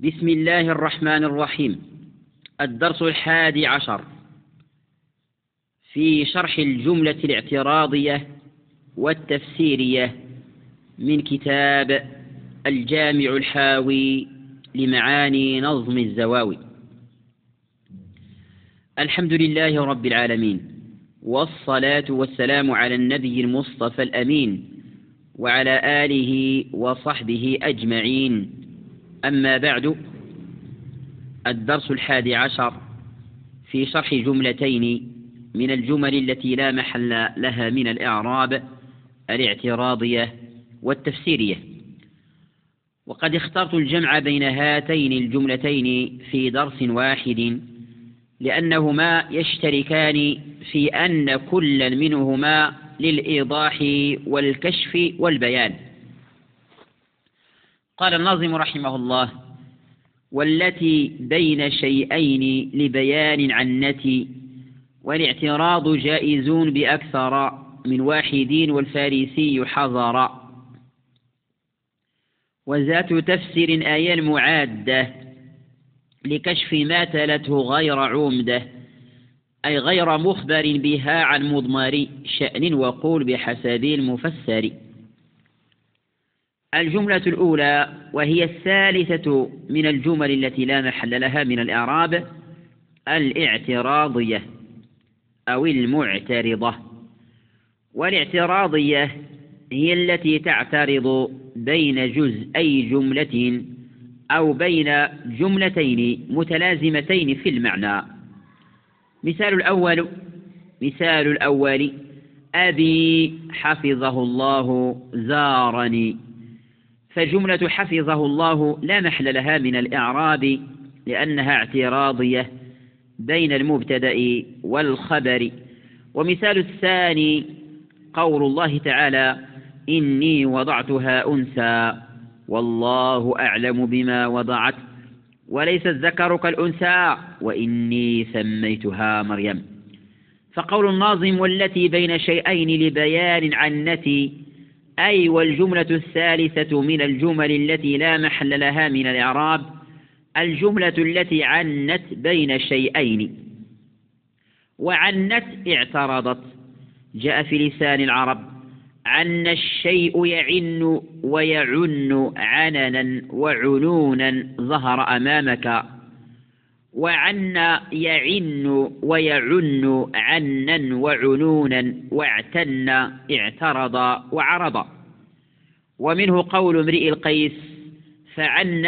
بسم الله الرحمن الرحيم. الدرس 11 في شرح الجملة الاعتراضية والتفسيرية من كتاب الجامع الحاوي لمعاني نظم الزواوي. الحمد لله رب العالمين، والصلاة والسلام على النبي المصطفى الأمين وعلى آله وصحبه أجمعين. أما بعد، الدرس 11 في شرح جملتين من الجمل التي لا محل لها من الإعراب: الاعتراضية والتفسيرية. وقد اخترت الجمع بين هاتين الجملتين في درس واحد لأنهما يشتركان في أن كل منهما للإيضاح والكشف والبيان. قال الناظم رحمه الله: والتي بين شيئين لبيان عنتي، والاعتراض جائز بأكثر من واحد والفارسي حضر. وذات تفسير آية المعادة لكشف ما تلته غير عمده، أي غير مخبر بها عن مضمر شأن وقول بحسب المفسر. الجملة الأولى وهي الثالثة من الجمل التي لا محل لها من الإعراب: الاعتراضية أو المعترضة. والاعتراضية هي التي تعترض بين جزئي جملة أو بين جملتين متلازمتين في المعنى. مثال الأول: أبي حفظه الله زارني. فجملة حفظه الله لا محل لها من الإعراب لأنها اعتراضية بين المبتدأ والخبر. ومثال الثاني قول الله تعالى: إني وضعتها أنثى والله أعلم بما وضعت وليس الذكر كالأنثى وإني سميتها مريم. فقول الناظم: والتي بين شيئين لبيان عنتي، أي والجملة الثالثة من الجمل التي لا محل لها من الإعراب الجملة التي عنت بين شيئين. وعنت اعترضت، جاء في لسان العرب: عن الشيء يعن ويعن عننا وعنونا ظهر أمامك. وعن يعن ويعن عنا وعنونا واعتن اعترض وعرض. ومنه قول امرئ القيس: فعن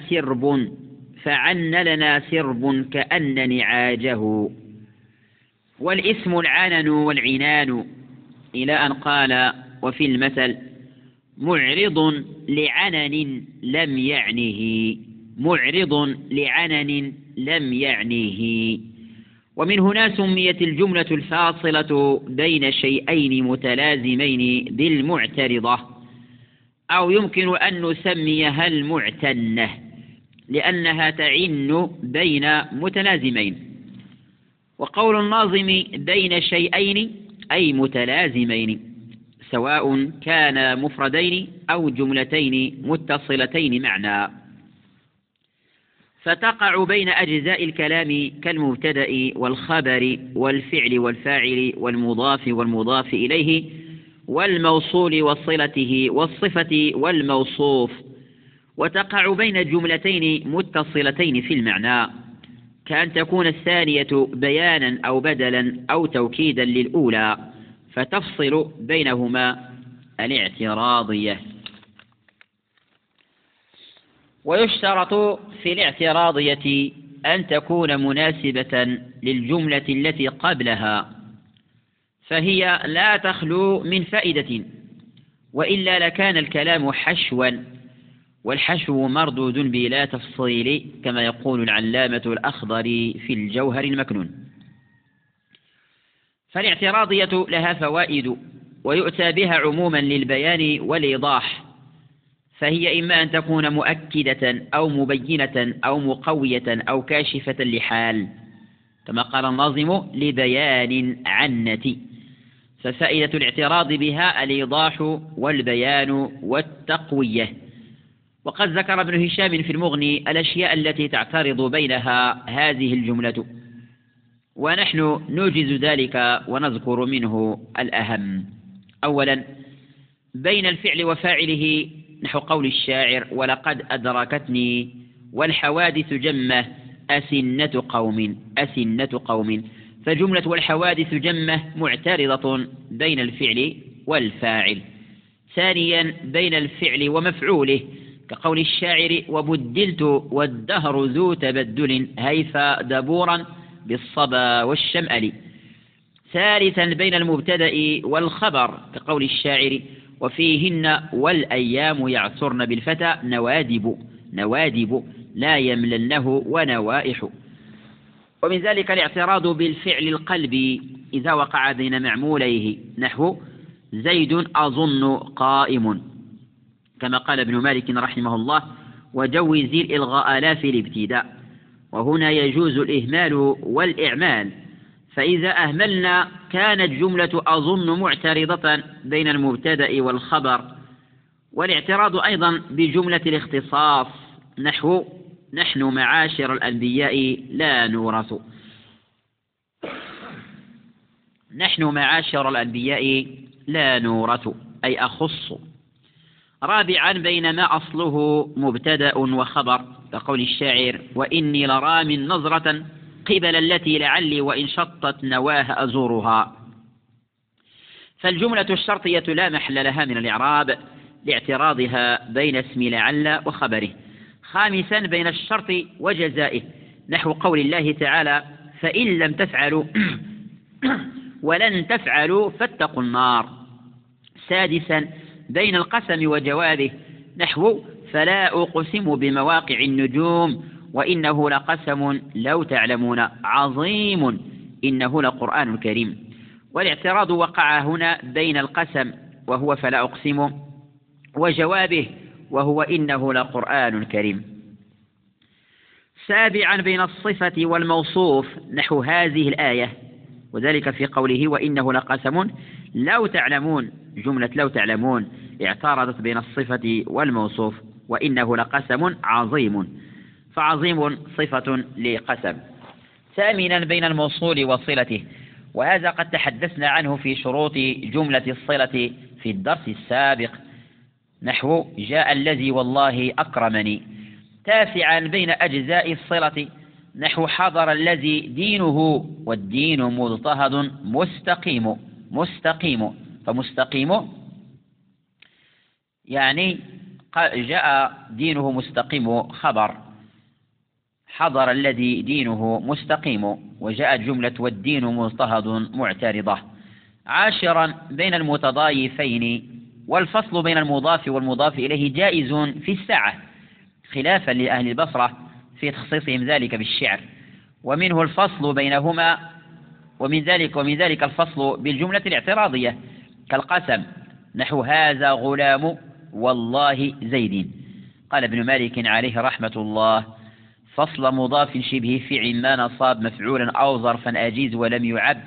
لنا سرب كأن نعاجه. والاسم العنن والعنان، إلى أن قال: وفي المثل: معرض لعنن لم يعنه، معرض لعنن لم يعنيه. ومن هنا سميت الجملة الفاصلة بين شيئين متلازمين بالمعترضة، أو يمكن أن نسميها المعتنة لأنها تعن بين متلازمين. وقول الناظم بين شيئين أي متلازمين، سواء كان مفردين أو جملتين متصلتين معنى، فتقع بين أجزاء الكلام كالمبتدأ والخبر والفعل والفاعل والمضاف والمضاف إليه والموصول وصلته والصفة والموصوف. وتقع بين جملتين متصلتين في المعنى، كأن تكون الثانية بيانا أو بدلا أو توكيدا للأولى، فتفصل بينهما الاعتراضية. ويشترط في الاعتراضية أن تكون مناسبة للجملة التي قبلها، فهي لا تخلو من فائدة، وإلا لكان الكلام حشوا، والحشو مردود بلا تفصيل كما يقول العلامة الأخضري في الجوهر المكنون. فالاعتراضية لها فوائد ويؤتى بها عموما للبيان والإيضاح، فهي إما أن تكون مؤكدة أو مبينة أو مقوية أو كاشفة لحال، كما قال الناظم: لبيان عنتي. ففائدة الاعتراض بها الإيضاح والبيان والتقوية. وقد ذكر ابن هشام في المغني الأشياء التي تعترض بينها هذه الجملة، ونحن نوجز ذلك ونذكر منه الأهم. أولا، بين الفعل وفاعله نحو قول الشاعر: ولقد أدركتني والحوادث جمة أسنة قوم، فجملة والحوادث جمة معترضة بين الفعل والفاعل. ثانيا، بين الفعل ومفعوله كقول الشاعر: وبدلت والدهر ذو تبدل هيف دبورا بالصبا والشمأل. ثالثا، بين المبتدأ والخبر كقول الشاعر: وفيهن والأيام يعثرن بالفتى نوادب لا يمللنه ونوائح. ومن ذلك الاعتراض بالفعل القلبي إذا وقع بين معموليه نحو زيد أظن قائم، كما قال ابن مالك رحمه الله: وجوز الإلغاء لا في الابتداء. وهنا يجوز الإهمال والإعمال، فإذا أهملنا كانت جملة أظن معترضة بين المبتدأ والخبر. والاعتراض أيضا بجملة الاختصاص نحو نحن معاشر الأنبياء لا نورث، نحن معاشر الأنبياء لا نورث أي أخص. رابعا، بين ما أصله مبتدأ وخبر كقول الشاعر: وإني لرام نظرة قبل التي لعلي وإن شطت نواها أزورها. فالجملة الشرطية لا محل لها من الإعراب لاعتراضها بين اسم لعل وخبره. خامسا، بين الشرط وجزائه نحو قول الله تعالى: فإن لم تفعلوا ولن تفعلوا فاتقوا النار. سادسا، بين القسم وجوابه نحو فلا أقسم بمواقع النجوم وإنه لقسم لو تعلمون عظيم إنه لقرآن كريم. والاعتراض وقع هنا بين القسم وهو فلا أقسم وجوابه وهو إنه لقرآن كريم. سابعا، بين الصفة والموصوف نحو هذه الآية، وذلك في قوله: وإنه لقسم لو تعلمون. جملة لو تعلمون اعترضت بين الصفة والموصوف، وإنه لقسم عظيم، فعظيم صفة لقسم. ثامنا، بين الموصول وصلته، وهذا قد تحدثنا عنه في شروط جملة الصلة في الدرس السابق نحو جاء الذي والله أكرمني. تاسعا، بين أجزاء الصلة نحو حضر الذي دينه والدين مضطهد مستقيم فمستقيم يعني جاء دينه مستقيم خبر، حضر الذي دينه مستقيم، وجاءت جملة والدين مضطهد معترضة. عاشرا، بين المتضايفين، والفصل بين المضاف والمضاف إليه جائز في السعة خلافا لأهل البصرة في تخصيصهم ذلك بالشعر، ومنه الفصل بينهما، ومن ذلك الفصل بالجملة الاعتراضية كالقسم نحو هذا غلام والله زيد. قال ابن مالك عليه رحمة الله: فصل مضاف شبه فعل ما نصاب مفعولا أو ظرفا أجيز ولم يعب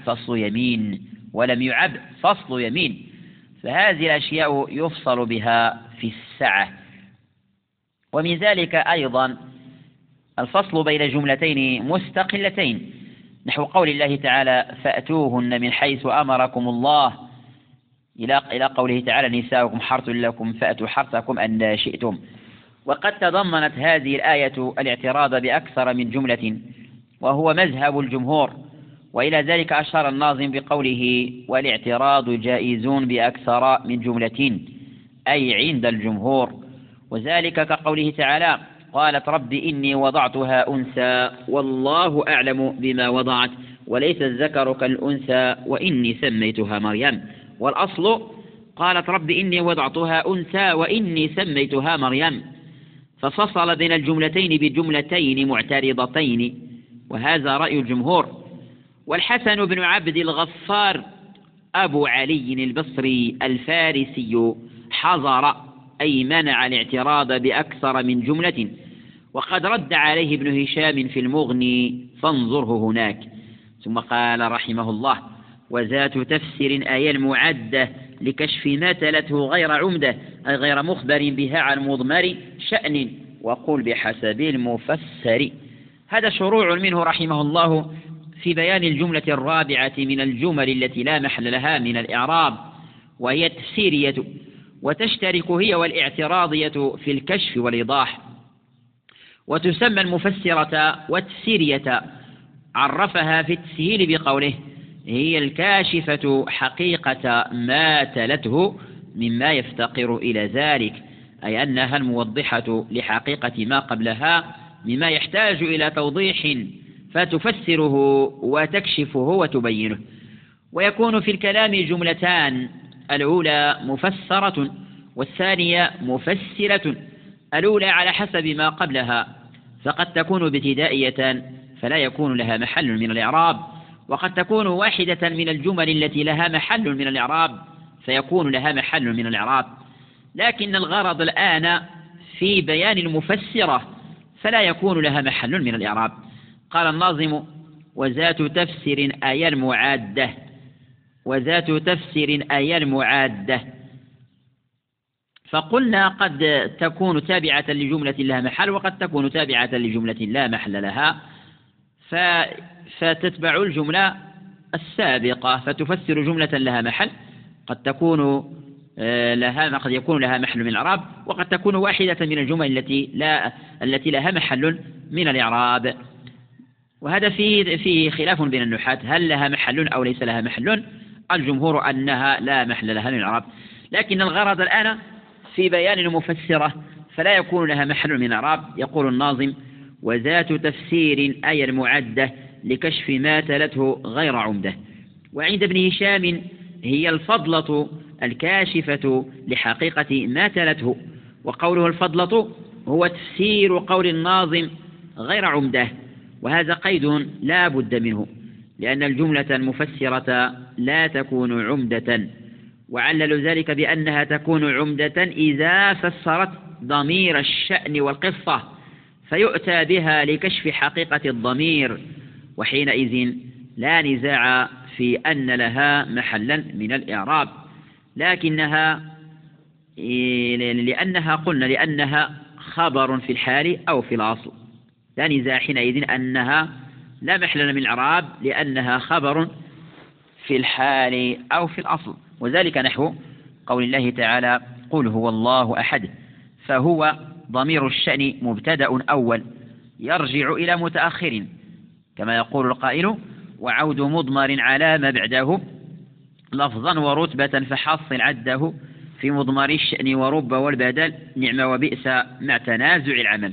فصل يمين، فهذه الأشياء يفصل بها في السعة. ومن ذلك أيضا الفصل بين جملتين مستقلتين نحو قول الله تعالى: فأتوهن من حيث أمركم الله، إلى قوله تعالى: نساؤكم حرث لكم فأتوا حرثكم أن شئتم. وقد تضمنت هذه الآية الاعتراض بأكثر من جملة، وهو مذهب الجمهور، وإلى ذلك أشار الناظم بقوله: والاعتراض جائز بأكثر من جملة أي عند الجمهور، وذلك كقوله تعالى: قالت رب إني وضعتها أنثى والله أعلم بما وضعت وليس الذكر كالأنثى وإني سميتها مريم. والأصل قالت رب إني وضعتها أنثى وإني سميتها مريم، ففصل بين الجملتين بجملتين معترضتين، وهذا رأي الجمهور. والحسن بن عبد الغفار أبو علي البصري الفارسي حظر أي منع الاعتراض بأكثر من جملة، وقد رد عليه ابن هشام في المغني فانظره هناك. ثم قال رحمه الله: وذات تفسير آية المعدة لكشف ما تلته غير عمدة أي غير مخبر بها عن مضمر شأن وقل بحسب المفسر. هذا شروع منه رحمه الله في بيان الجملة الرابعة من الجمل التي لا محل لها من الإعراب، وهي التفسيرية، وتشترك هي والاعتراضية في الكشف والإيضاح، وتسمى المفسرة والتفسيرية. عرفها في التسهيل بقوله: هي الكاشفة حقيقة ما تلته مما يفتقر إلى ذلك، أي أنها الموضحة لحقيقة ما قبلها مما يحتاج إلى توضيح، فتفسره وتكشفه وتبينه. ويكون في الكلام جملتان: الأولى مفسرة والثانية مفسرة. الأولى على حسب ما قبلها، فقد تكون ابتدائية فلا يكون لها محل من الإعراب، وقد تكون واحدة من الجمل التي لها محل من الإعراب فيكون لها محل من الإعراب. لكن الغرض الآن في بيان المفسرة فلا يكون لها محل من الإعراب. قال الناظم: وذات تفسير أي المعادة، وذات تفسير أي المعادة. فقلنا قد تكون تابعة لجملة لها محل، وقد تكون تابعة لجملة لا محل لها، فتتبع الجملة السابقة فتفسر جملة لها محل. قد يكون لها محل من الإعراب، وقد تكون واحدة من الجمل التي لها محل من الإعراب. وهذا فيه خلاف بين النحاة: هل لها محل أو ليس لها محل؟ الجمهور أنها لا محل لها من الإعراب. لكن الغرض الآن في بيان المفسرة فلا يكون لها محل من الإعراب. يقول الناظم: وذات تفسير أي المعدة لكشف ما تلته غير عمدة. وعند ابن هشام هي الفضلة الكاشفة لحقيقة ما تلته. وقوله الفضلة هو تفسير قول الناظم غير عمدة، وهذا قيد لا بد منه، لأن الجملة المفسرة لا تكون عمدة. وعلل ذلك بأنها تكون عمدة إذا فسرت ضمير الشأن والقصة، فيؤتى بها لكشف حقيقة الضمير، وحينئذ لا نزاع في أن لها محلا من الإعراب. لكنها لأنها خبر في الحال أو في الأصل، لا نزاع حينئذ أنها لا محل من الإعراب، لأنها خبر في الحال أو في الأصل. وذلك نحو قول الله تعالى: قل هو الله أحد، فهو ضمير الشأن مبتدأ أول يرجع إلى متأخر، كما يقول القائل: وعود مضمر على ما بعده لفظا ورتبة فحصل عده في مضمر الشأن ورب والبدل نعم وبئس مع تنازع العمل.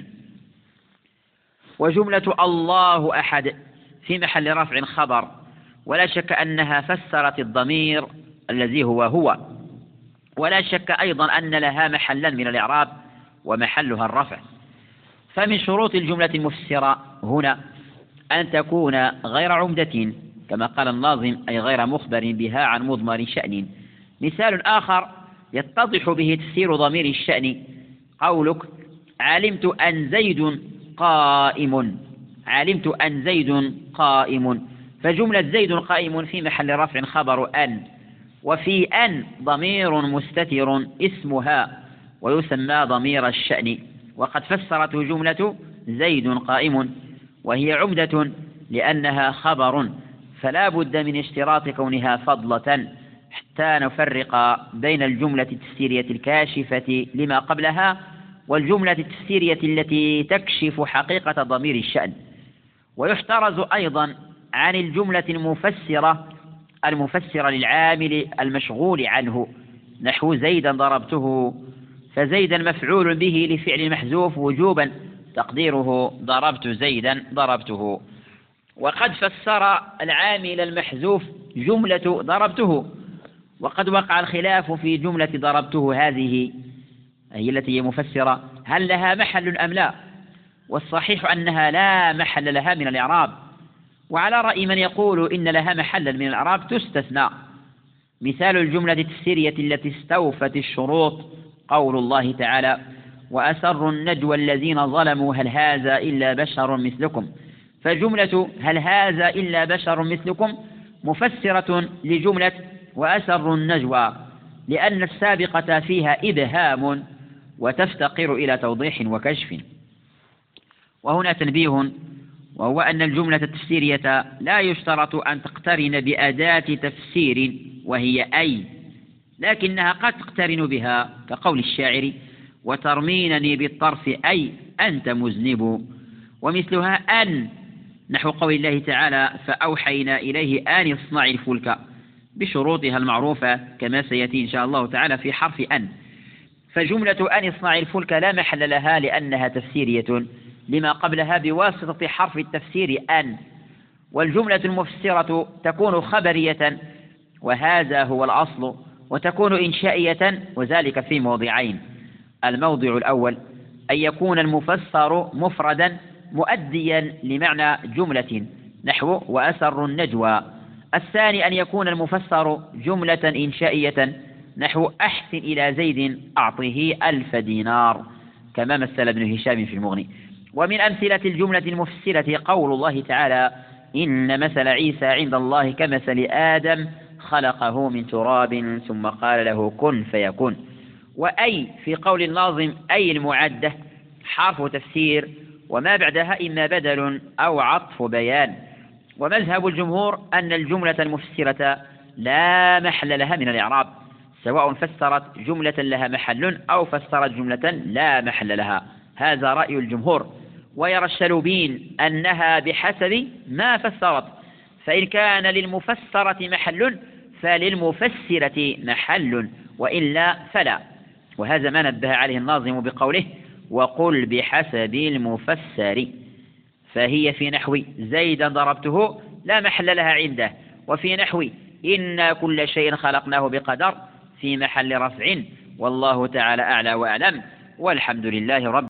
وجملة الله أحد في محل رفع خبر، ولا شك أنها فسرت الضمير الذي هو، ولا شك أيضا أن لها محلا من الإعراب ومحلها الرفع. فمن شروط الجملة المفسرة هنا أن تكون غير عمدة، كما قال الناظم: أي غير مخبر بها عن مضمر شأن. مثال آخر يتضح به تفسير ضمير الشأن: قولك: علمت أن زيد قائم. علمت أن زيد قائم، فجملة زيد قائم في محل رفع خبر أن، وفي أن ضمير مستتر اسمها ويسمى ضمير الشأن، وقد فسرته جملة زيد قائم، وهي عمدة لأنها خبر، فلا بد من اشتراط كونها فضلة حتى نفرق بين الجملة التفسيرية الكاشفة لما قبلها والجملة التفسيرية التي تكشف حقيقة ضمير الشأن. ويحترز أيضا عن الجملة المفسرة للعامل المشغول عنه، نحو زيدا ضربته، فزيدا مفعول به لفعل محذوف وجوبا تقديره ضربت زيدا ضربته. وقد فسر العامل المحذوف جملة ضربته، وقد وقع الخلاف في جملة ضربته هذه، هي التي هي مفسرة، هل لها محل أم لا؟ والصحيح أنها لا محل لها من الإعراب، وعلى رأي من يقول إن لها محلا من الإعراب تستثنى. مثال الجملة التفسيرية التي استوفت الشروط قول الله تعالى: وأسروا النجوى الذين ظلموا هل هذا إلا بشر مثلكم. فجملة هل هذا إلا بشر مثلكم مفسرة لجملة وأسروا النجوى، لأن السابقة فيها إبهام وتفتقر إلى توضيح وكشف. وهنا تنبيه، وهو أن الجملة التفسيرية لا يشترط أن تقترن بأداة تفسير وهي أي، لكنها قد تقترن بها كقول الشاعر: وترمينني بالطرف أي أنت مذنب، ومثلها أن، نحو قول الله تعالى: فأوحينا إليه أن اصنع الفلك، بشروطها المعروفة كما سيأتي إن شاء الله تعالى في حرف أن. فجملة أن اصنع الفلك لا محل لها لأنها تفسيرية لما قبلها بواسطة حرف التفسير أن، والجملة المفسرة تكون خبرية وهذا هو الأصل، وتكون إنشائية وذلك في موضعين: الموضع الأول أن يكون المفسر مفردا مؤديا لمعنى جملة نحو وأسر النجوى. الثاني أن يكون المفسر جملة إنشائية نحو أحسن إلى زيد أعطه 1000 دينار، كما مثل ابن هشام في المغني. ومن أمثلة الجملة المفسرة قول الله تعالى: إن مثل عيسى عند الله كمثل آدم خلقه من تراب ثم قال له كن فيكون. وأي في قول الناظم أي المعدة حرف تفسير، وما بعدها إما بدل أو عطف بيان. ومذهب الجمهور أن الجملة المفسرة لا محل لها من الإعراب، سواء فسرت جملة لها محل أو فسرت جملة لا محل لها، هذا رأي الجمهور. ويرى الشلوبين أنها بحسب ما فسرت، فإن كان للمفسرة محل فللمفسرة محل، وإلا فلا. وهذا ما نبه عليه الناظم بقوله: وقل بحسب المفسر. فهي في نحو زيدا ضربته لا محل لها عنده، وفي نحو إنا كل شيء خلقناه بقدر في محل رفع. والله تعالى أعلى وأعلم، والحمد لله رب